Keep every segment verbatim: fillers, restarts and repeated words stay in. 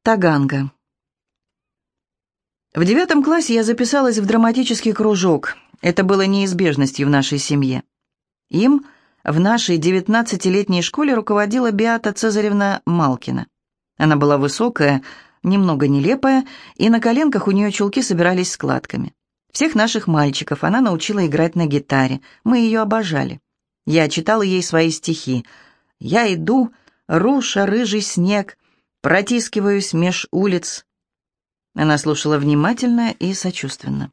Таганка. В девятом классе я записалась в драматический кружок. Это было неизбежностью в нашей семье. Им в нашей девятнадцатилетней школе руководила Беата Цезаревна Малкина. Она была высокая, немного нелепая, и на коленках у нее чулки собирались складками. Всех наших мальчиков она научила играть на гитаре. Мы ее обожали. Я читала ей свои стихи. «Я иду, руша рыжий снег, протискиваюсь меж улиц». Она слушала внимательно и сочувственно.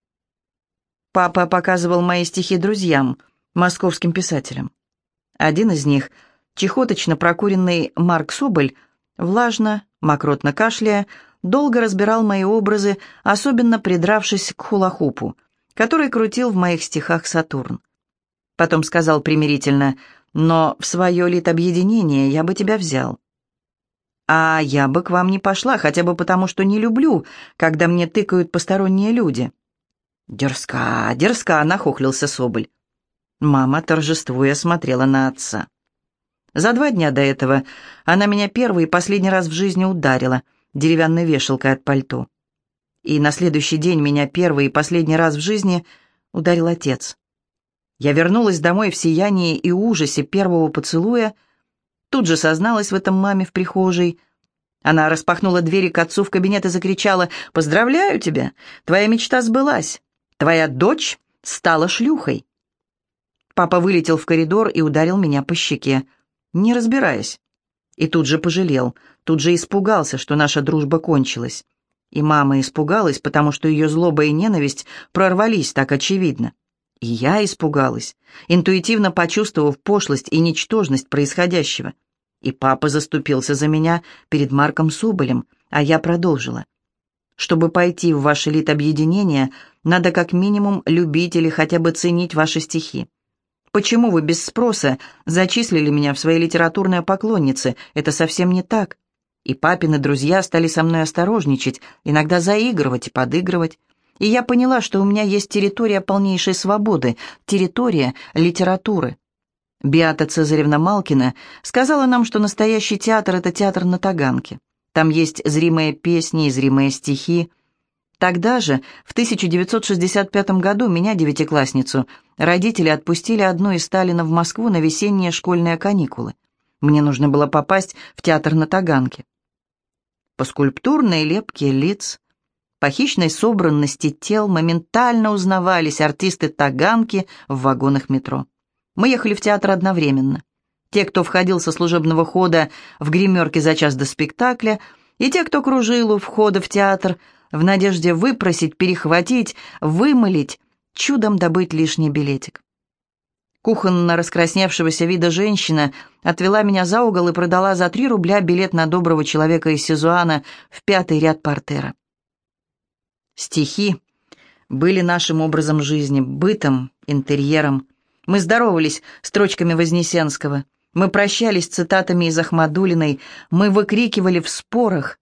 Папа показывал мои стихи друзьям, московским писателям. Один из них, чехоточно прокуренный Марк Соболь, влажно, мокротно кашляя, долго разбирал мои образы, особенно придравшись к хула-хупу, который крутил в моих стихах Сатурн. Потом сказал примирительно: «Но в свое литобъединение я бы тебя взял». «А я бы к вам не пошла, хотя бы потому, что не люблю, когда мне тыкают посторонние люди». «Дерзка, дерзка», — нахохлился Соболь. Мама, торжествуя, смотрела на отца. За два дня до этого она меня первый и последний раз в жизни ударила деревянной вешалкой от пальто. И на следующий день меня первый и последний раз в жизни ударил отец. Я вернулась домой в сиянии и ужасе первого поцелуя, тут же созналась в этом маме в прихожей. Она распахнула двери к отцу в кабинет и закричала: «Поздравляю тебя! Твоя мечта сбылась! Твоя дочь стала шлюхой!» Папа вылетел в коридор и ударил меня по щеке, не разбираясь. И тут же пожалел, тут же испугался, что наша дружба кончилась. И мама испугалась, потому что ее злоба и ненависть прорвались так очевидно. И я испугалась, интуитивно почувствовав пошлость и ничтожность происходящего. И папа заступился за меня перед Марком Соболем, а я продолжила. Чтобы пойти в ваше литобъединение, надо как минимум любить или хотя бы ценить ваши стихи. Почему вы без спроса зачислили меня в свои литературные поклонницы? Это совсем не так. И папины друзья стали со мной осторожничать, иногда заигрывать и подыгрывать. И я поняла, что у меня есть территория полнейшей свободы, территория литературы. Беата Цезаревна Малкина сказала нам, что настоящий театр — это театр на Таганке. Там есть зримые песни и зримые стихи. Тогда же, в тысяча девятьсот шестьдесят пятом году, меня, девятиклассницу, родители отпустили одну из Сталина в Москву на весенние школьные каникулы. Мне нужно было попасть в театр на Таганке. По скульптурной лепке лиц, по хищной собранности тел моментально узнавались артисты Таганки в вагонах метро. Мы ехали в театр одновременно. Те, кто входил со служебного хода в гримерке за час до спектакля, и те, кто кружил у входа в театр, в надежде выпросить, перехватить, вымолить, чудом добыть лишний билетик. Кухонно раскрасневшегося вида женщина отвела меня за угол и продала за три рубля билет на доброго человека из Сизуана в пятый ряд портера. Стихи были нашим образом жизни, бытом, интерьером. Мы здоровались строчками Вознесенского, мы прощались цитатами из Ахмадулиной, мы выкрикивали в спорах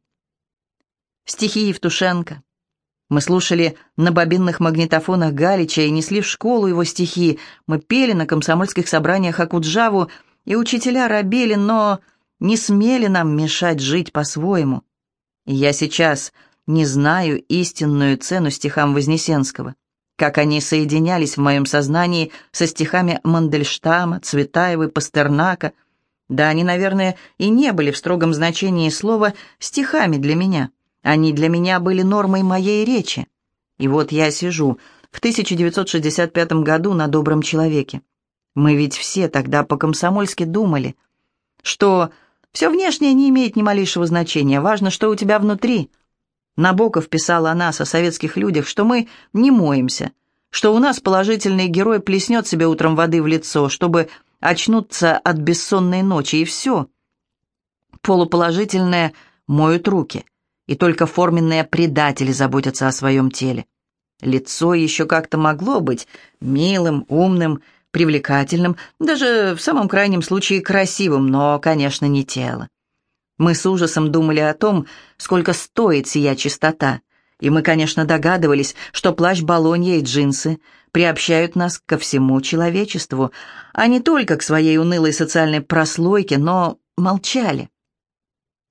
стихи Евтушенко. Мы слушали на бобинных магнитофонах Галича и несли в школу его стихи. Мы пели на комсомольских собраниях Акуджаву, и учителя робели, но не смели нам мешать жить по-своему. И я сейчас не знаю истинную цену стихам Вознесенского, как они соединялись в моем сознании со стихами Мандельштама, Цветаевой, Пастернака. Да, они, наверное, и не были в строгом значении слова стихами для меня. Они для меня были нормой моей речи. И вот я сижу в тысяча девятьсот шестьдесят пятом году на «Добром человеке». Мы ведь все тогда по-комсомольски думали, что все внешнее не имеет ни малейшего значения, важно, что у тебя внутри. Набоков писал о нас, о советских людях, что мы не моемся, что у нас положительный герой плеснет себе утром воды в лицо, чтобы очнуться от бессонной ночи, и все. Полуположительные моют руки. И только форменные предатели заботятся о своем теле. Лицо еще как-то могло быть милым, умным, привлекательным, даже в самом крайнем случае красивым, но, конечно, не тело. Мы с ужасом думали о том, сколько стоит сия чистота, и мы, конечно, догадывались, что плащ Болонья и джинсы приобщают нас ко всему человечеству, а не только к своей унылой социальной прослойке, но молчали.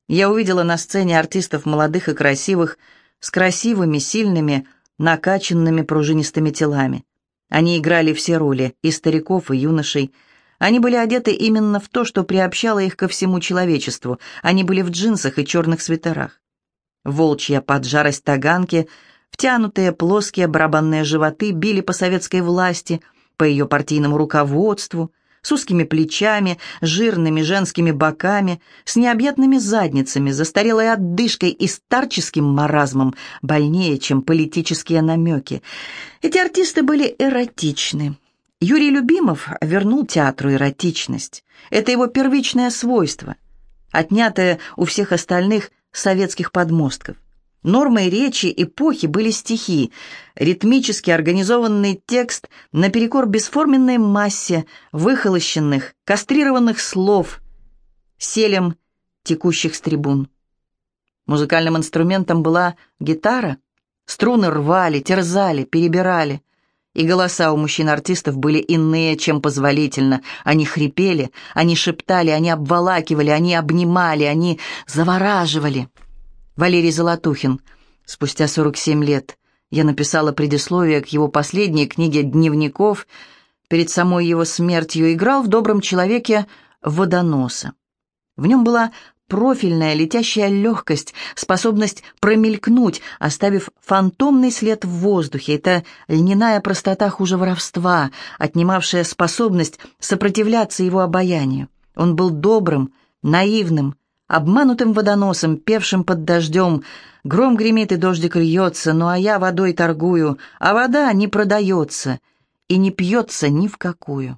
Я увидела на сцене артистов молодых и красивых, с красивыми, сильными, накачанными пружинистыми телами. Они играли все роли, и стариков, и юношей. Они были одеты именно в то, что приобщало их ко всему человечеству. Они были в джинсах и черных свитерах. Волчья поджарость таганки, втянутые плоские барабанные животы били по советской власти, по ее партийному руководству, с узкими плечами, жирными женскими боками, с необъятными задницами, застарелой отдышкой и старческим маразмом, больнее, чем политические намеки. Эти артисты были эротичны. Юрий Любимов вернул театру эротичность. Это его первичное свойство, отнятое у всех остальных советских подмостков. Нормой речи эпохи были стихи, ритмически организованный текст наперекор бесформенной массе выхолощенных, кастрированных слов, селем текущих с трибун. Музыкальным инструментом была гитара. Струны рвали, терзали, перебирали. И голоса у мужчин-артистов были иные, чем позволительно. Они хрипели, они шептали, они обволакивали, они обнимали, они завораживали. Валерий Золотухин. Спустя сорок семь лет я написала предисловие к его последней книге дневников. Перед самой его смертью играл в «Добром человеке» Водоноса. В нем была профильная летящая легкость, способность промелькнуть, оставив фантомный след в воздухе. Это льняная простота хуже воровства, отнимавшая способность сопротивляться его обаянию. Он был добрым, наивным, обманутым водоносом, певшим под дождем. Гром гремит и дождик льется, ну а я водой торгую, а вода не продается и не пьется ни в какую.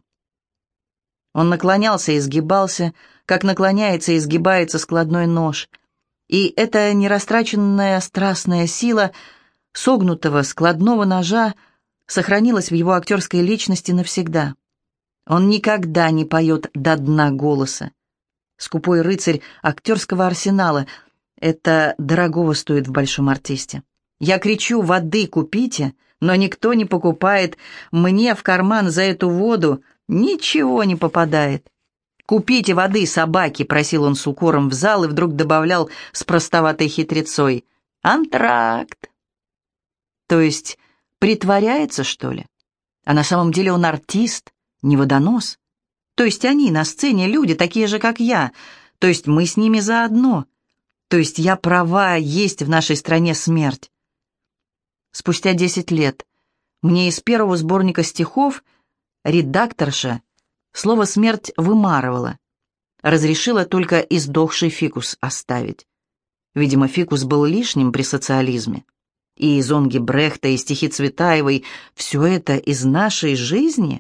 Он наклонялся и изгибался, как наклоняется и изгибается складной нож. И эта нерастраченная страстная сила согнутого складного ножа сохранилась в его актерской личности навсегда. Он никогда не поет до дна голоса. Скупой рыцарь актерского арсенала. Это дорогого стоит в большом артисте. Я кричу: «Воды купите!», но никто не покупает. Мне в карман за эту воду ничего не попадает. «Купите воды, собаки!» — просил он с укором в зал и вдруг добавлял с простоватой хитрецой: «Антракт!» То есть притворяется, что ли? А на самом деле он артист, не водонос. То есть они на сцене люди, такие же, как я. То есть мы с ними заодно. То есть я права, есть в нашей стране смерть. Спустя десять лет мне из первого сборника стихов редакторша слово «смерть» вымарывала. Разрешила только издохший фикус оставить. Видимо, фикус был лишним при социализме. И зонги Брехта, и стихи Цветаевой — все это из нашей жизни.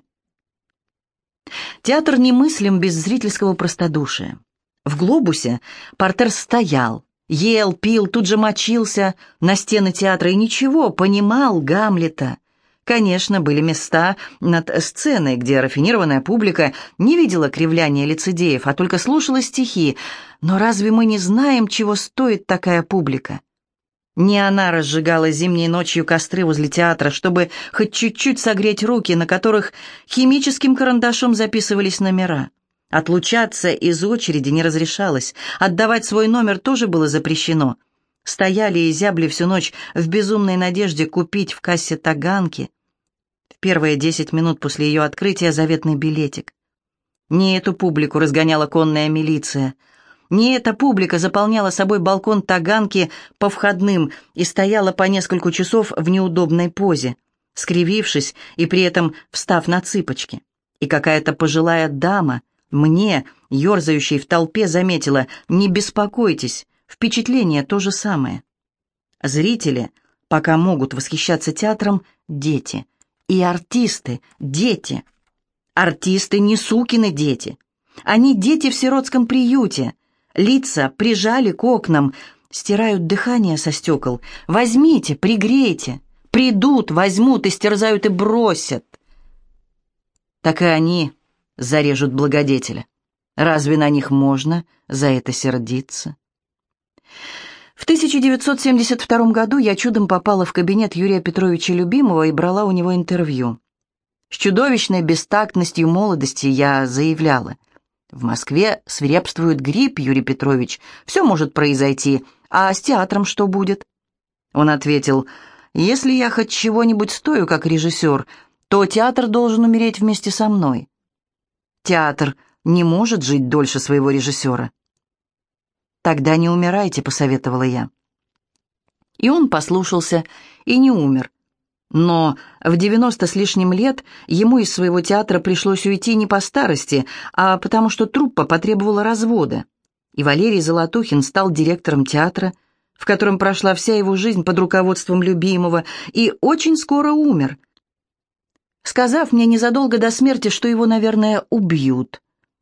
Театр немыслим без зрительского простодушия. В «Глобусе» партер стоял, ел, пил, тут же мочился на стены театра и ничего, понимал Гамлета. Конечно, были места над сценой, где рафинированная публика не видела кривляния лицедеев, а только слушала стихи. Но разве мы не знаем, чего стоит такая публика? Не она разжигала зимней ночью костры возле театра, чтобы хоть чуть-чуть согреть руки, на которых химическим карандашом записывались номера. Отлучаться из очереди не разрешалось, отдавать свой номер тоже было запрещено. Стояли и зябли всю ночь в безумной надежде купить в кассе Таганки в первые десять минут после ее открытия заветный билетик. Не эту публику разгоняла конная милиция. Не эта публика заполняла собой балкон Таганки по входным и стояла по несколько часов в неудобной позе, скривившись и при этом встав на цыпочки. И какая-то пожилая дама мне, ерзающей в толпе, заметила: «Не беспокойтесь, впечатление то же самое». Зрители, пока могут восхищаться театром, дети. И артисты – дети. Артисты не сукины дети. Они дети в сиротском приюте. Лица прижали к окнам, стирают дыхание со стекол. Возьмите, пригрейте. Придут, возьмут, истерзают и бросят. Так и они зарежут благодетеля. Разве на них можно за это сердиться? В тысяча девятьсот семьдесят втором году я чудом попала в кабинет Юрия Петровича Любимова и брала у него интервью. С чудовищной бестактностью молодости я заявляла: В Москве свирепствует грипп, Юрий Петрович. Все может произойти. А с театром что будет?» Он ответил: «Если я хоть чего-нибудь стою как режиссер, то театр должен умереть вместе со мной. Театр не может жить дольше своего режиссера». «Тогда не умирайте», — посоветовала я. И он послушался и не умер. Но в девяносто с лишним лет ему из своего театра пришлось уйти не по старости, а потому что труппа потребовала развода. И Валерий Золотухин стал директором театра, в котором прошла вся его жизнь под руководством любимого, и очень скоро умер, сказав мне незадолго до смерти, что его, наверное, убьют.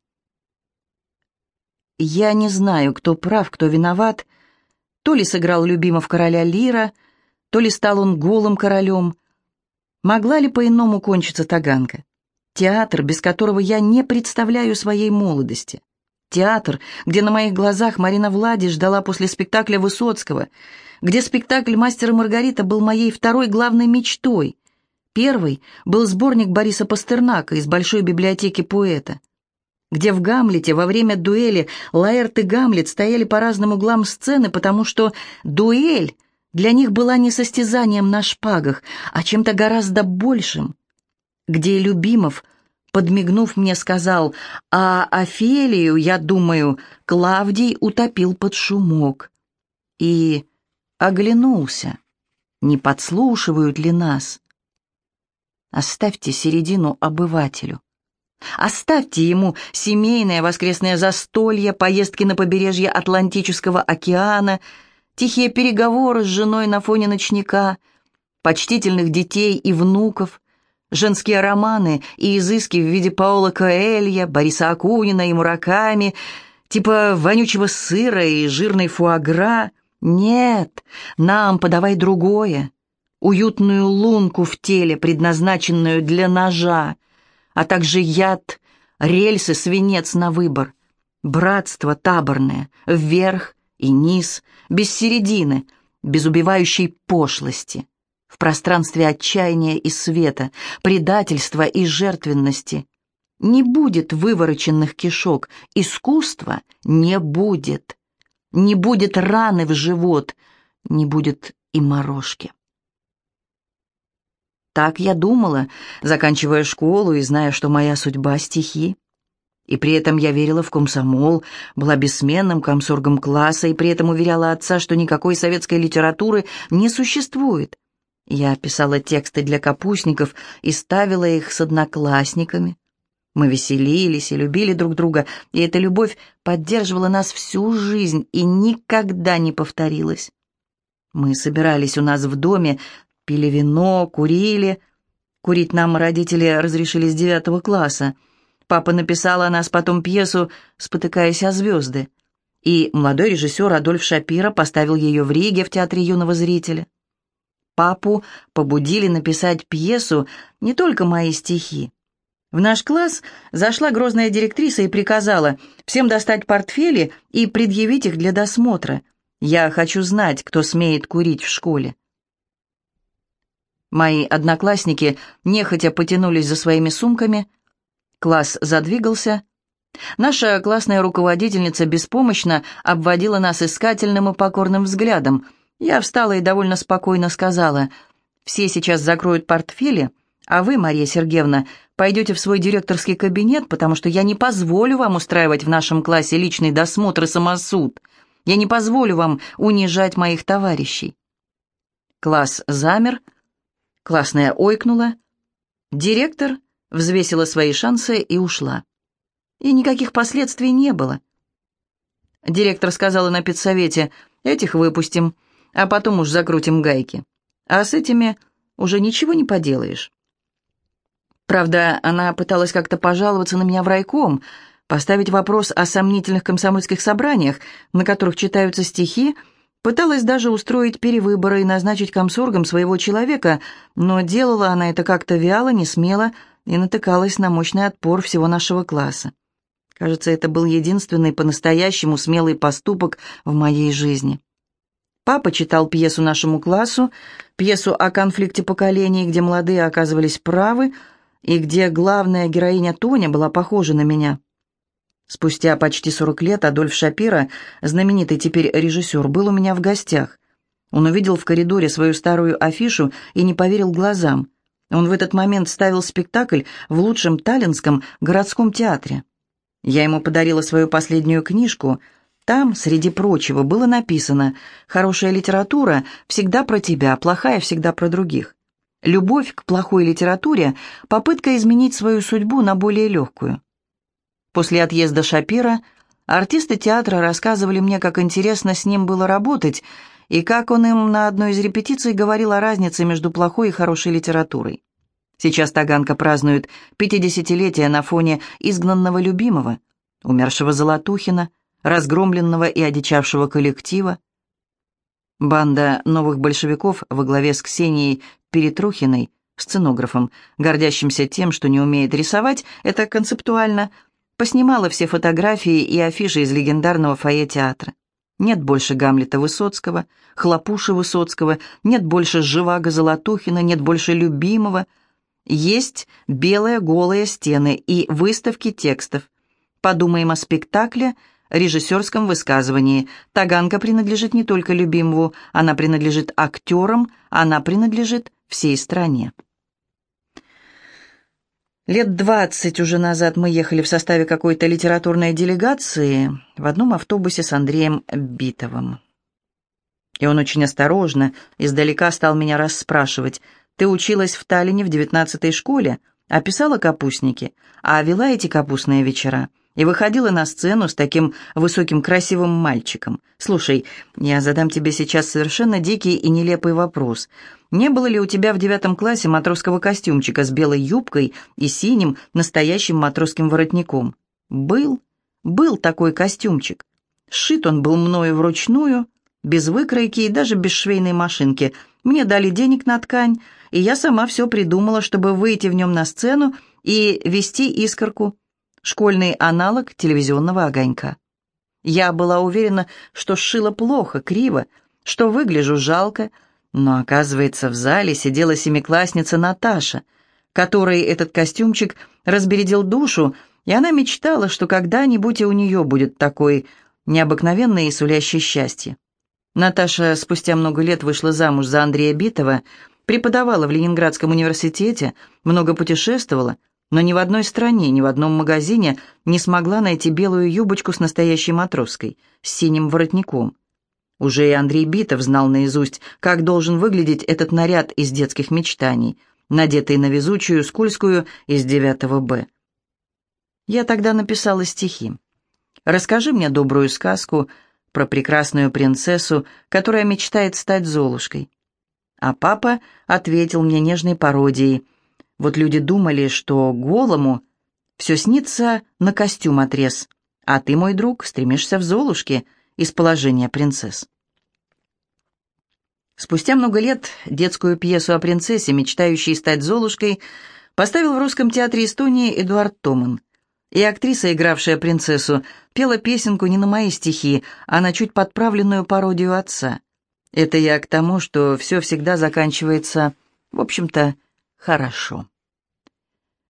Я не знаю, кто прав, кто виноват. То ли сыграл Любимов короля Лира, то ли стал он голым королем. Могла ли по-иному кончиться Таганка? Театр, без которого я не представляю своей молодости. Театр, где на моих глазах Марина Влади ждала после спектакля Высоцкого, где спектакль «Мастер и Маргарита» был моей второй главной мечтой. Первый был сборник Бориса Пастернака из Большой библиотеки поэта, где в «Гамлете» во время дуэли Лаэрт и Гамлет стояли по разным углам сцены, потому что дуэль для них была не состязанием на шпагах, а чем-то гораздо большим, где Любимов, подмигнув мне, сказал: «А Офелию, я думаю, Клавдий утопил под шумок». И оглянулся, не подслушивают ли нас. Оставьте середину обывателю. Оставьте ему семейное воскресное застолье, поездки на побережье Атлантического океана, тихие переговоры с женой на фоне ночника, почтительных детей и внуков, женские романы и изыски в виде Паула Коэльо, Бориса Акунина и Мураками, типа вонючего сыра и жирной фуагра. Нет, нам подавай другое, уютную лунку в теле, предназначенную для ножа, а также яд, рельсы, свинец на выбор, братство таборное, вверх и низ, без середины, без убивающей пошлости, в пространстве отчаяния и света, предательства и жертвенности. Не будет вывороченных кишок, искусства не будет, не будет раны в живот, не будет и морожки. Так я думала, заканчивая школу и зная, что моя судьба — стихи. И при этом я верила в комсомол, была бессменным комсоргом класса и при этом уверяла отца, что никакой советской литературы не существует. Я писала тексты для капустников и ставила их с одноклассниками. Мы веселились и любили друг друга, и эта любовь поддерживала нас всю жизнь и никогда не повторилась. Мы собирались у нас в доме, пили вино, курили. Курить нам родители разрешили с девятого класса. Папа написал о нас потом пьесу «Спотыкаясь о звезды», и молодой режиссер Адольф Шапиро поставил ее в Риге в Театре юного зрителя. Папу побудили написать пьесу не только мои стихи. В наш класс зашла грозная директриса и приказала всем достать портфели и предъявить их для досмотра. Я хочу знать, кто смеет курить в школе. Мои одноклассники нехотя потянулись за своими сумками. Класс задвигался. Наша классная руководительница беспомощно обводила нас искательным и покорным взглядом. Я встала и довольно спокойно сказала: «Все сейчас закроют портфели, а вы, Мария Сергеевна, пойдете в свой директорский кабинет, потому что я не позволю вам устраивать в нашем классе личный досмотр и самосуд. Я не позволю вам унижать моих товарищей». Класс замер. Классная ойкнула. Директор взвесила свои шансы и ушла. И никаких последствий не было. Директор сказала на педсовете: «Этих выпустим, а потом уж закрутим гайки. А с этими уже ничего не поделаешь». Правда, она пыталась как-то пожаловаться на меня в райком, поставить вопрос о сомнительных комсомольских собраниях, на которых читаются стихи, пыталась даже устроить перевыборы и назначить комсоргом своего человека, но делала она это как-то вяло, несмело и натыкалась на мощный отпор всего нашего класса. Кажется, это был единственный по-настоящему смелый поступок в моей жизни. Папа читал пьесу нашему классу, пьесу о конфликте поколений, где молодые оказывались правы, и где главная героиня Тоня была похожа на меня. Спустя почти сорок лет Адольф Шапира, знаменитый теперь режиссер, был у меня в гостях. Он увидел в коридоре свою старую афишу и не поверил глазам. Он в этот момент ставил спектакль в лучшем таллинском городском театре. Я ему подарила свою последнюю книжку. Там, среди прочего, было написано: «Хорошая литература всегда про тебя, плохая всегда про других». Любовь к плохой литературе – попытка изменить свою судьбу на более легкую. После отъезда Шапира артисты театра рассказывали мне, как интересно с ним было работать, и как он им на одной из репетиций говорил о разнице между плохой и хорошей литературой. Сейчас Таганка празднует пятидесятилетие на фоне изгнанного любимого, умершего Золотухина, разгромленного и одичавшего коллектива. Банда новых большевиков во главе с Ксенией Перетрухиной, сценографом, гордящимся тем, что не умеет рисовать, это концептуально, поснимала все фотографии и афиши из легендарного фойе театра. Нет больше Гамлета Высоцкого, Хлопуши Высоцкого, нет больше Живаго Золотухина, нет больше любимого. Есть белые голые стены и выставки текстов. Подумаем о спектакле, режиссерском высказывании. Таганка принадлежит не только любимому, она принадлежит актерам, она принадлежит всей стране. Лет двадцать уже назад мы ехали в составе какой-то литературной делегации в одном автобусе с Андреем Битовым. И он очень осторожно, издалека стал меня расспрашивать: «Ты училась в Таллине в девятнадцатой школе, а писала капустники, а вела эти капустные вечера, и выходила на сцену с таким высоким красивым мальчиком. Слушай, я задам тебе сейчас совершенно дикий и нелепый вопрос. Не было ли у тебя в девятом классе матросского костюмчика с белой юбкой и синим настоящим матросским воротником?» Был, был такой костюмчик. Сшит он был мною вручную, без выкройки и даже без швейной машинки. Мне дали денег на ткань, и я сама все придумала, чтобы выйти в нем на сцену и вести искорку. Школьный аналог телевизионного огонька. Я была уверена, что сшила плохо, криво, что выгляжу жалко, но, оказывается, в зале сидела семиклассница Наташа, которой этот костюмчик разбередил душу, и она мечтала, что когда-нибудь и у нее будет такой необыкновенный и сулящий счастье. Наташа спустя много лет вышла замуж за Андрея Битова, преподавала в Ленинградском университете, много путешествовала, но ни в одной стране, ни в одном магазине не смогла найти белую юбочку с настоящей матросской, с синим воротником. Уже и Андрей Битов знал наизусть, как должен выглядеть этот наряд из детских мечтаний, надетый на везучую, скользкую из девятого Б. Я тогда написала стихи. «Расскажи мне добрую сказку про прекрасную принцессу, которая мечтает стать Золушкой». А папа ответил мне нежной пародией: «Вот люди думали, что голому все снится на костюм отрез, а ты, мой друг, стремишься в Золушке из положения принцесс». Спустя много лет детскую пьесу о принцессе, мечтающей стать Золушкой, поставил в Русском театре Эстонии Эдуард Томан. И актриса, игравшая принцессу, пела песенку не на мои стихи, а на чуть подправленную пародию отца. Это я к тому, что все всегда заканчивается, в общем-то, хорошо.